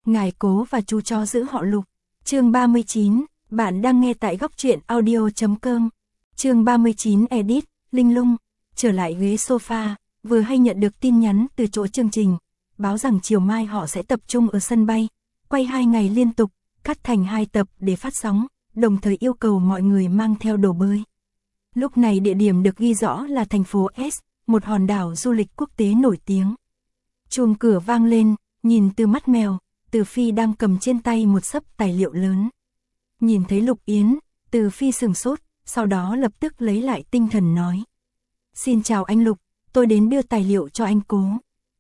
ngài Cố và chú chó giữ họ Lục. Chương 39, bạn đang nghe tại góc truyện audio.com. Chương 39 edit, Linh Lung, trở lại ghế sofa, vừa hay nhận được tin nhắn từ chỗ chương trình, báo rằng chiều mai họ sẽ tập trung ở sân bay, quay 2 ngày liên tục, cắt thành 2 tập để phát sóng, đồng thời yêu cầu mọi người mang theo đồ bơi. Lúc này địa điểm được ghi rõ là thành phố S, một hòn đảo du lịch quốc tế nổi tiếng. Chuông cửa vang lên, nhìn từ mắt mèo, Từ Phi đang cầm trên tay một xấp tài liệu lớn. Nhìn thấy Lục Yến, Từ Phi sửng sốt, sau đó lập tức lấy lại tinh thần nói. Xin chào anh Lục, tôi đến đưa tài liệu cho anh Cố.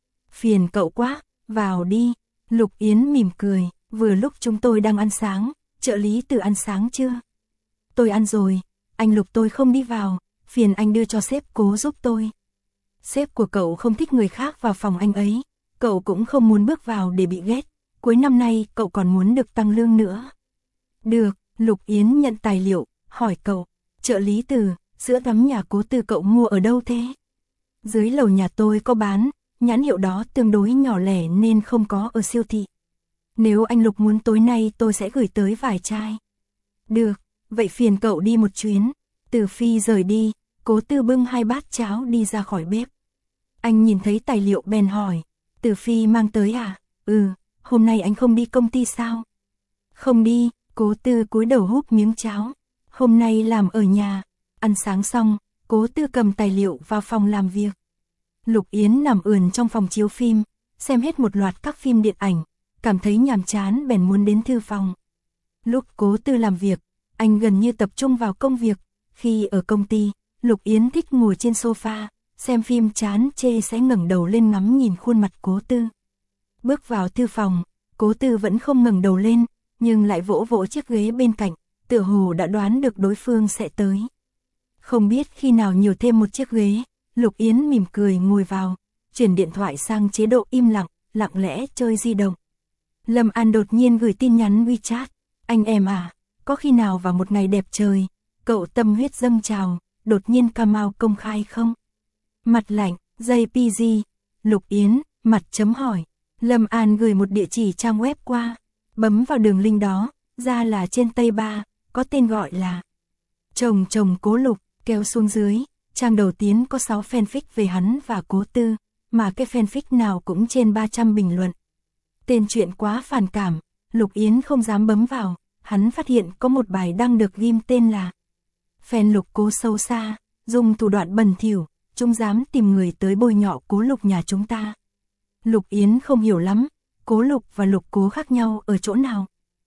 Phiền cậu quá, vào đi. Lục Yến mỉm cười, vừa lúc chúng tôi đang ăn sáng, trợ lý Từ ăn sáng chưa? Tôi ăn rồi, anh Lục tôi không đi vào, phiền anh đưa cho sếp Cố giúp tôi. Sếp của cậu không thích người khác vào phòng anh ấy, cậu cũng không muốn bước vào để bị ghét, cuối năm nay cậu còn muốn được tăng lương nữa. Được, Lục Yến nhận tài liệu, hỏi cậu, trợ lý Từ, sữa tắm nhà Cố Từ cậu mua ở đâu thế? Dưới lầu nhà tôi có bán, nhãn hiệu đó tương đối nhỏ lẻ nên không có ở siêu thị. Nếu anh Lục muốn tối nay tôi sẽ gửi tới vài chai. Được, vậy phiền cậu đi một chuyến. Từ Phi rời đi, Cố Tư bưng 2 bát cháo đi ra khỏi bếp. Anh nhìn thấy tài liệu bèn hỏi, Từ Phi mang tới à? Hôm nay anh không đi công ty sao? Không đi, Cố Tư cúi đầu húp miếng cháo. Hôm nay làm ở nhà. Ăn sáng xong, Cố Tư cầm tài liệu vào phòng làm việc. Lục Yến nằm ườn trong phòng chiếu phim, xem hết một loạt các phim điện ảnh, cảm thấy nhàm chán bèn muốn đến thư phòng. Lúc Cố Tư làm việc, anh gần như tập trung vào công việc. Khi ở công ty, Lục Yến thích ngồi trên sofa, xem phim chán chê sẽ ngẩng đầu lên ngắm nhìn khuôn mặt Cố Tư. Bước vào thư phòng, Cố Tư vẫn không ngẩng đầu lên, nhưng lại vỗ vỗ chiếc ghế bên cạnh, tựa hồ đã đoán được đối phương sẽ tới. Không biết khi nào nhiều thêm một chiếc ghế, Lục Yến mỉm cười ngồi vào, chuyển điện thoại sang chế độ im lặng, lặng lẽ chơi di động. Lâm An đột nhiên gửi tin nhắn WeChat, anh em à, có khi nào vào một ngày đẹp trời, cậu tâm huyết dâng trào, đột nhiên Camao công khai không? Mặt lạnh, JPG, Lục Yến, mặt chấm hỏi. Lâm An gửi một địa chỉ trang web qua, bấm vào đường link đó, ra là trên Tây Ba, có tên gọi là Chồng Cố Lục, kéo xuống dưới, trang đầu tiên có 6 fanfic về hắn và Cố Tư, mà cái fanfic nào cũng trên 300 bình luận. Tên truyện quá phản cảm, Lục Yến không dám bấm vào, hắn phát hiện có một bài đăng được ghim tên là Fan Lục Cố sâu xa, dùng thủ đoạn bẩn thỉu, chúng dám tìm người tới bôi nhọ Cố Lục nhà chúng ta. Lục Yến không hiểu lắm, Cố Lục và Lục Cố khác nhau ở chỗ nào.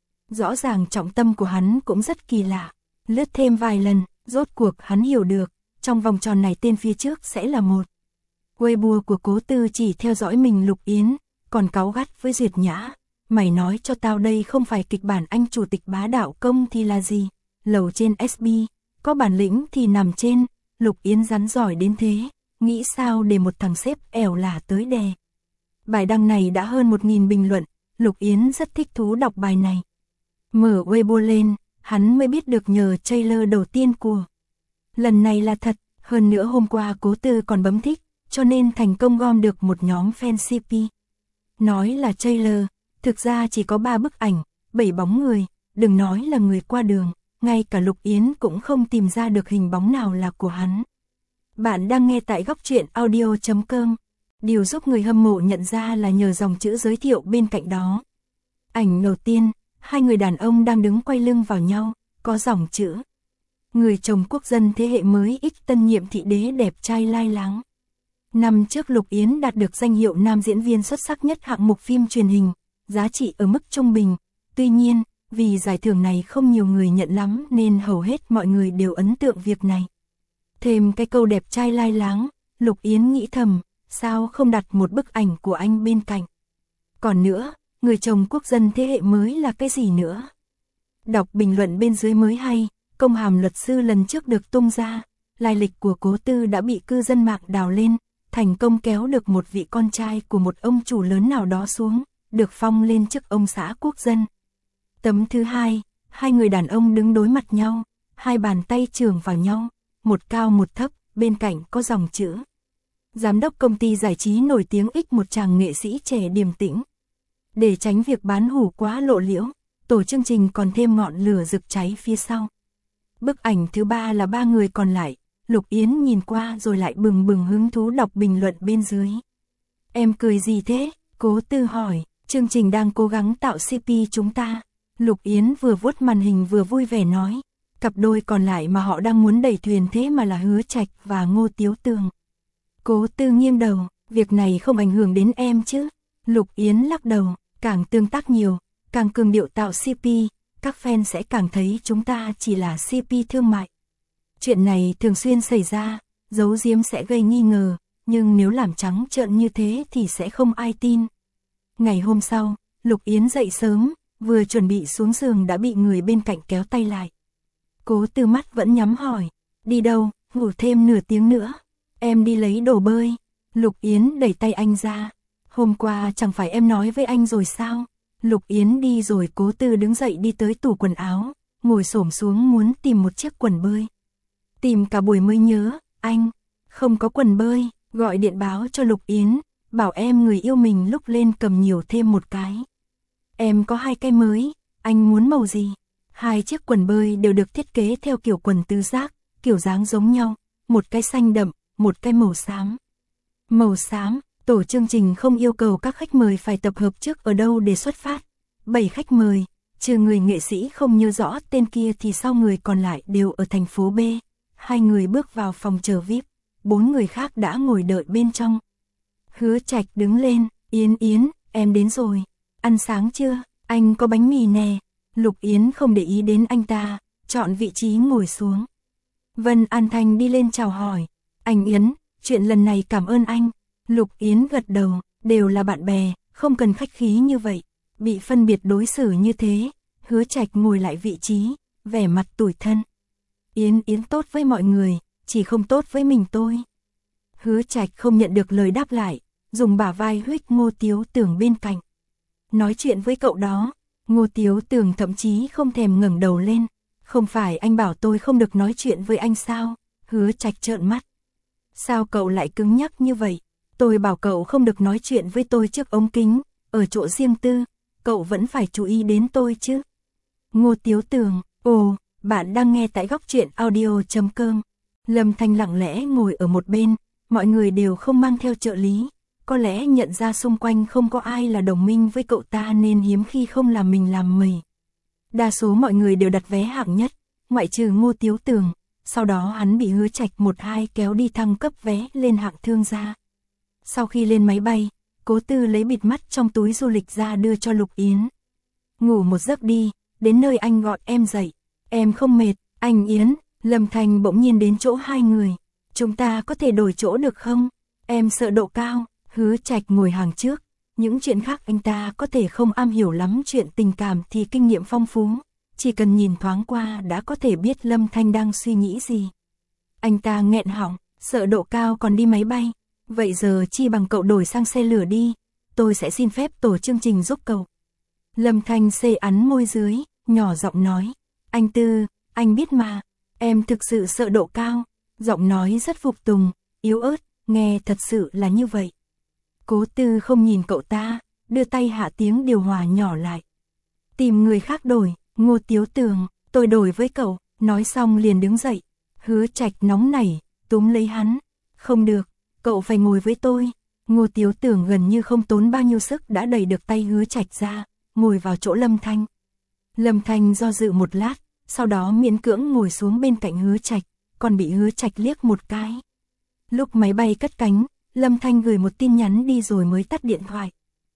Rõ ràng trọng tâm của hắn cũng rất kỳ lạ, lướt thêm vài lần, rốt cuộc hắn hiểu được, trong vòng tròn này tên phía trước sẽ là một. Weibo của Cố Tư chỉ theo dõi mình Lục Yến, còn cáu gắt với Duyệt Nhã. Mày nói cho tao đây không phải kịch bản anh chủ tịch bá đạo công thì là gì? Lầu trên SB, có bản lĩnh thì nằm trên, Lục Yến rắn giỏi đến thế, nghĩ sao để một thằng sếp ẻo lả tới đè. Bài đăng này đã hơn 1000 bình luận, Lục Yến rất thích thú đọc bài này. Mở Weibo lên, hắn mới biết được nhờ trailer đầu tiên của. Lần này là thật, hơn nữa hôm qua Cố Tư còn bấm thích, cho nên thành công gom được một nhóm fan CP. Nói là trailer, thực ra chỉ có 3 bức ảnh, 7 bóng người, đừng nói là người qua đường, ngay cả Lục Yến cũng không tìm ra được hình bóng nào là của hắn. Bạn đang nghe tại góc truyện audio.com. Điều giúp người hâm mộ nhận ra là nhờ dòng chữ giới thiệu bên cạnh đó. Ảnh đầu tiên, 2 người đàn ông đang đứng quay lưng vào nhau, có dòng chữ. Người chồng quốc dân thế hệ mới X tân nhiệm thị đế đẹp trai lai láng. Năm trước Lục Yến đạt được danh hiệu nam diễn viên xuất sắc nhất hạng mục phim truyền hình, giá trị ở mức trung bình. Tuy nhiên, vì giải thưởng này không nhiều người nhận lắm nên hầu hết mọi người đều ấn tượng việc này. Thêm cái câu đẹp trai lai láng, Lục Yến nghĩ thầm, sao không đặt một bức ảnh của anh bên cạnh. Còn nữa, người chồng quốc dân thế hệ mới là cái gì nữa? Đọc bình luận bên dưới mới hay, công hàm luật sư lần trước được tung ra, lai lịch của Cố Tư đã bị cư dân mạng đào lên, thành công kéo được một vị con trai của một ông chủ lớn nào đó xuống, được phong lên chức ông xã quốc dân. Tấm thứ hai, 2 người đàn ông đứng đối mặt nhau, 2 bàn tay chưởng vào nhau, một cao một thấp, bên cạnh có dòng chữ. Giám đốc công ty giải trí nổi tiếng X một chàng nghệ sĩ trẻ điềm tĩnh. Để tránh việc bán hủ quá lộ liễu, tổ chương trình còn thêm ngọn lửa rực cháy phía sau. Bức ảnh thứ 3 là 3 người còn lại, Lục Yến nhìn qua rồi lại bừng bừng hứng thú đọc bình luận bên dưới. Em cười gì thế? Cố Tư hỏi, chương trình đang cố gắng tạo CP chúng ta. Lục Yến vừa vuốt màn hình vừa vui vẻ nói, cặp đôi còn lại mà họ đang muốn đẩy thuyền thế mà là Hứa Trạch và Ngô Tiếu Tường. Cố Tư nghiêng đầu, việc này không ảnh hưởng đến em chứ? Lục Yến lắc đầu, càng tương tác nhiều, càng cường điệu tạo CP, các fan sẽ càng thấy chúng ta chỉ là CP thương mại. Chuyện này thường xuyên xảy ra, giấu giếm sẽ gây nghi ngờ, nhưng nếu làm trắng trợn như thế thì sẽ không ai tin. Ngày hôm sau, Lục Yến dậy sớm, vừa chuẩn bị xuống giường đã bị người bên cạnh kéo tay lại. Cố Tư mắt vẫn nhắm hỏi, đi đâu, ngủ thêm nửa tiếng nữa. Em đi lấy đồ bơi. Lục Yến đẩy tay anh ra. Hôm qua chẳng phải em nói với anh rồi sao? Lục Yến đi rồi Cố Tư đứng dậy đi tới tủ quần áo, ngồi xổm xuống muốn tìm một chiếc quần bơi. Tìm cả buổi mới nhớ, anh không có quần bơi, gọi điện báo cho Lục Yến, bảo em người yêu mình lúc lên cầm nhiều thêm một cái. Em có 2 cái mới, anh muốn màu gì? 2 chiếc quần bơi đều được thiết kế theo kiểu quần tứ giác, kiểu dáng giống nhau, một cái xanh đậm, một cái màu xám. Màu xám, tổ chương trình không yêu cầu các khách mời phải tập hợp trước ở đâu để xuất phát. 7 khách mời, trừ người nghệ sĩ không nhớ rõ tên kia thì sau người còn lại đều ở thành phố B. 2 người bước vào phòng chờ VIP, 4 người khác đã ngồi đợi bên trong. Hứa Trạch đứng lên, Yến Yến, em đến rồi. Ăn sáng chưa? Anh có bánh mì nè. Lục Yến không để ý đến anh ta, chọn vị trí ngồi xuống. Vân An Thanh đi lên chào hỏi. Anh Yến, chuyện lần này cảm ơn anh. Lục Yến gật đầu, đều là bạn bè, không cần khách khí như vậy. Bị phân biệt đối xử như thế, Hứa Trạch ngồi lại vị trí, vẻ mặt tủi thân. Yến Yến tốt với mọi người, chỉ không tốt với mình tôi. Hứa Trạch không nhận được lời đáp lại, dùng bả vai huých Ngô Tiếu Tường bên cạnh. Nói chuyện với cậu đó, Ngô Tiếu Tường thậm chí không thèm ngẩng đầu lên. Không phải anh bảo tôi không được nói chuyện với anh sao? Hứa Trạch trợn mắt. Sao cậu lại cứng nhắc như vậy? Tôi bảo cậu không được nói chuyện với tôi trước ống kính, ở chỗ riêng tư, cậu vẫn phải chú ý đến tôi chứ. Ngô Tiếu Tường, ồ, bạn đang nghe tại góc truyện audio.com. Lâm Thanh lặng lẽ ngồi ở một bên, mọi người đều không mang theo trợ lý. Có lẽ nhận ra xung quanh không có ai là đồng minh với cậu ta nên hiếm khi không làm mình làm mày. Đa số mọi người đều đặt vé hạng nhất, ngoại trừ Ngô Tiếu Tường. Sau đó hắn bị Hứa Trạch 1-2 kéo đi thăng cấp vé lên hạng thương gia. Sau khi lên máy bay, Cố Tư lấy bịt mắt trong túi du lịch ra đưa cho Lục Yến. Ngủ một giấc đi, đến nơi anh gọi em dậy. Em không mệt, anh Yến. Lâm Thành bỗng nhiên đến chỗ 2 người. Chúng ta có thể đổi chỗ được không? Em sợ độ cao. Hứa Trạch ngồi hàng trước. Những chuyện khác anh ta có thể không am hiểu lắm, chuyện tình cảm thì kinh nghiệm phong phú. Chỉ cần nhìn thoáng qua đã có thể biết Lâm Thanh đang suy nghĩ gì. Anh ta nghẹn họng, sợ độ cao còn đi máy bay. Vậy giờ chi bằng cậu đổi sang xe lửa đi. Tôi sẽ xin phép tổ chương trình giúp cậu. Lâm Thanh xê ắn môi dưới, nhỏ giọng nói. Anh Tư, anh biết mà, em thực sự sợ độ cao. Giọng nói rất phục tùng, yếu ớt, nghe thật sự là như vậy. Cố Tư không nhìn cậu ta, đưa tay hạ tiếng điều hòa nhỏ lại. Tìm người khác đổi. Ngô Tiếu Tường, tôi đổi với cậu. Nói xong liền đứng dậy. Hứa Trạch nóng nảy, túm lấy hắn. Không được, cậu phải ngồi với tôi. Ngô Tiếu Tường gần như không tốn bao nhiêu sức đã đẩy được tay Hứa Trạch ra, ngồi vào chỗ Lâm Thanh. Lâm Thanh do dự một lát, sau đó miễn cưỡng ngồi xuống bên cạnh Hứa Trạch, còn bị Hứa Trạch liếc một cái. Lúc máy bay cất cánh, Lâm Thanh gửi một tin nhắn đi rồi mới tắt điện thoại.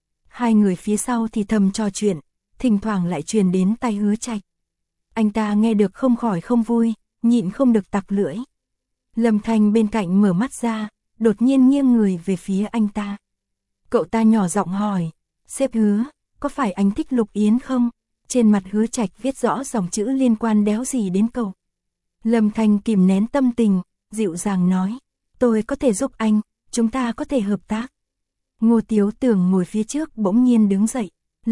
2 người phía sau thì thầm trò chuyện, thỉnh thoảng lại truyền đến tai Hứa Trạch. Anh ta nghe được không khỏi không vui, nhịn không được tặc lưỡi. Lâm Thanh bên cạnh mở mắt ra, đột nhiên nghiêng người về phía anh ta. Cậu ta nhỏ giọng hỏi, sếp Hứa, có phải anh thích Lục Yến không? Trên mặt Hứa Trạch viết rõ dòng chữ liên quan đéo gì đến cậu. Lâm Thanh kìm nén tâm tình, dịu dàng nói, tôi có thể giúp anh, chúng ta có thể hợp tác. Ngô Tiếu Tường ngồi phía trước bỗng nhiên đứng dậy.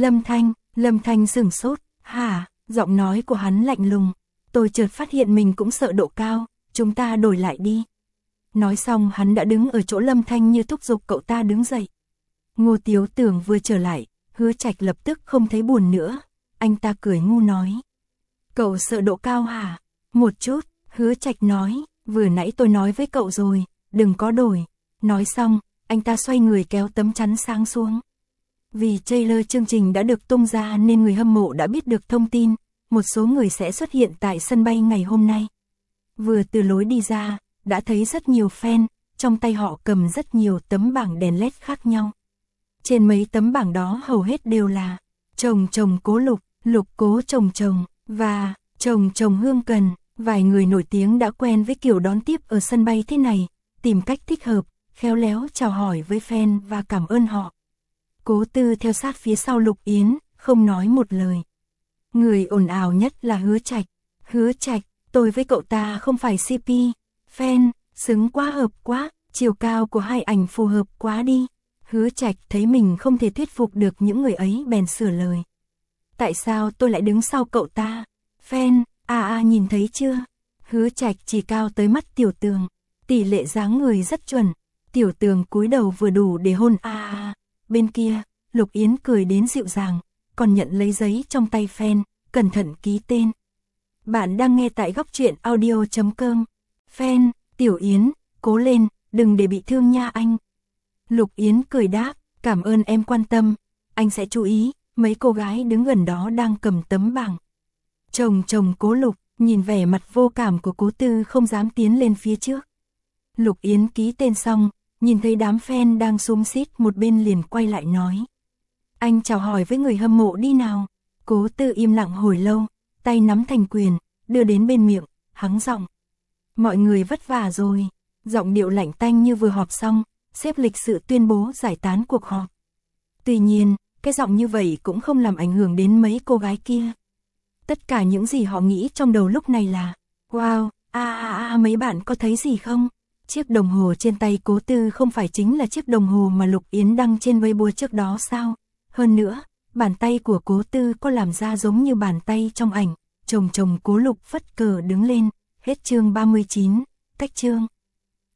Lâm Thanh sửng sốt, hả? Giọng nói của hắn lạnh lùng. Tôi chợt phát hiện mình cũng sợ độ cao, chúng ta đổi lại đi. Nói xong hắn đã đứng ở chỗ Lâm Thanh như thúc giục cậu ta đứng dậy. Ngô Tiếu Tường vừa trở lại, Hứa Trạch lập tức không thấy buồn nữa, anh ta cười ngu nói. Cậu sợ độ cao hả? Một chút, Hứa Trạch nói, vừa nãy tôi nói với cậu rồi, đừng có đổi. Nói xong, anh ta xoay người kéo tấm chắn sáng xuống. Vì trailer chương trình đã được tung ra nên người hâm mộ đã biết được thông tin, một số người sẽ xuất hiện tại sân bay ngày hôm nay. Vừa từ lối đi ra, đã thấy rất nhiều fan, trong tay họ cầm rất nhiều tấm bảng đèn LED khác nhau. Trên mấy tấm bảng đó hầu hết đều là chồng chồng cố Lục, Lục cố chồng chồng, và chồng chồng Hương Cần. Vài người nổi tiếng đã quen với kiểu đón tiếp ở sân bay thế này, tìm cách thích hợp, khéo léo chào hỏi với fan và cảm ơn họ. Cố Tư theo sát phía sau Lục Yến, không nói một lời. Người ồn ào nhất là Hứa Trạch. Hứa Trạch, tôi với cậu ta không phải CP. Fan, xứng quá, hợp quá, chiều cao của hai ảnh phù hợp quá đi. Hứa Trạch thấy mình không thể thuyết phục được những người ấy bèn sửa lời. Tại sao tôi lại đứng sau cậu ta? Fan, nhìn thấy chưa? Hứa Trạch chỉ cao tới mắt Tiểu Tường, tỷ lệ dáng người rất chuẩn. Tiểu Tường cúi đầu vừa đủ để hôn Bên kia, Lục Yến cười đến dịu dàng, còn nhận lấy giấy trong tay fan, cẩn thận ký tên. Bạn đang nghe tại góc truyện audio.com. Fan, Tiểu Yến, cố lên, đừng để bị thương nha anh. Lục Yến cười đáp, cảm ơn em quan tâm, anh sẽ chú ý. Mấy cô gái đứng gần đó đang cầm tấm bảng. Chồng chồng Cố Lục, nhìn vẻ mặt vô cảm của Cố Tư không dám tiến lên phía trước. Lục Yến ký tên xong, nhìn thấy đám fan đang xúm xít một bên liền quay lại nói. Anh chào hỏi với người hâm mộ đi nào. Cố Tư im lặng hồi lâu, tay nắm thành quyền, đưa đến bên miệng, hắng giọng. Mọi người vất vả rồi. Giọng điệu lạnh tanh như vừa họp xong, xếp lịch sự tuyên bố giải tán cuộc họp. Tuy nhiên, cái giọng như vậy cũng không làm ảnh hưởng đến mấy cô gái kia. Tất cả những gì họ nghĩ trong đầu lúc này là, wow, mấy bạn có thấy gì không? Chiếc đồng hồ trên tay Cố Tư không phải chính là chiếc đồng hồ mà Lục Yến đăng trên Weibo trước đó sao? Hơn nữa, bàn tay của Cố Tư có làm ra giống như bàn tay trong ảnh. Chồng chồng Cố Lục phất cờ đứng lên, hết chương 39, cách chương.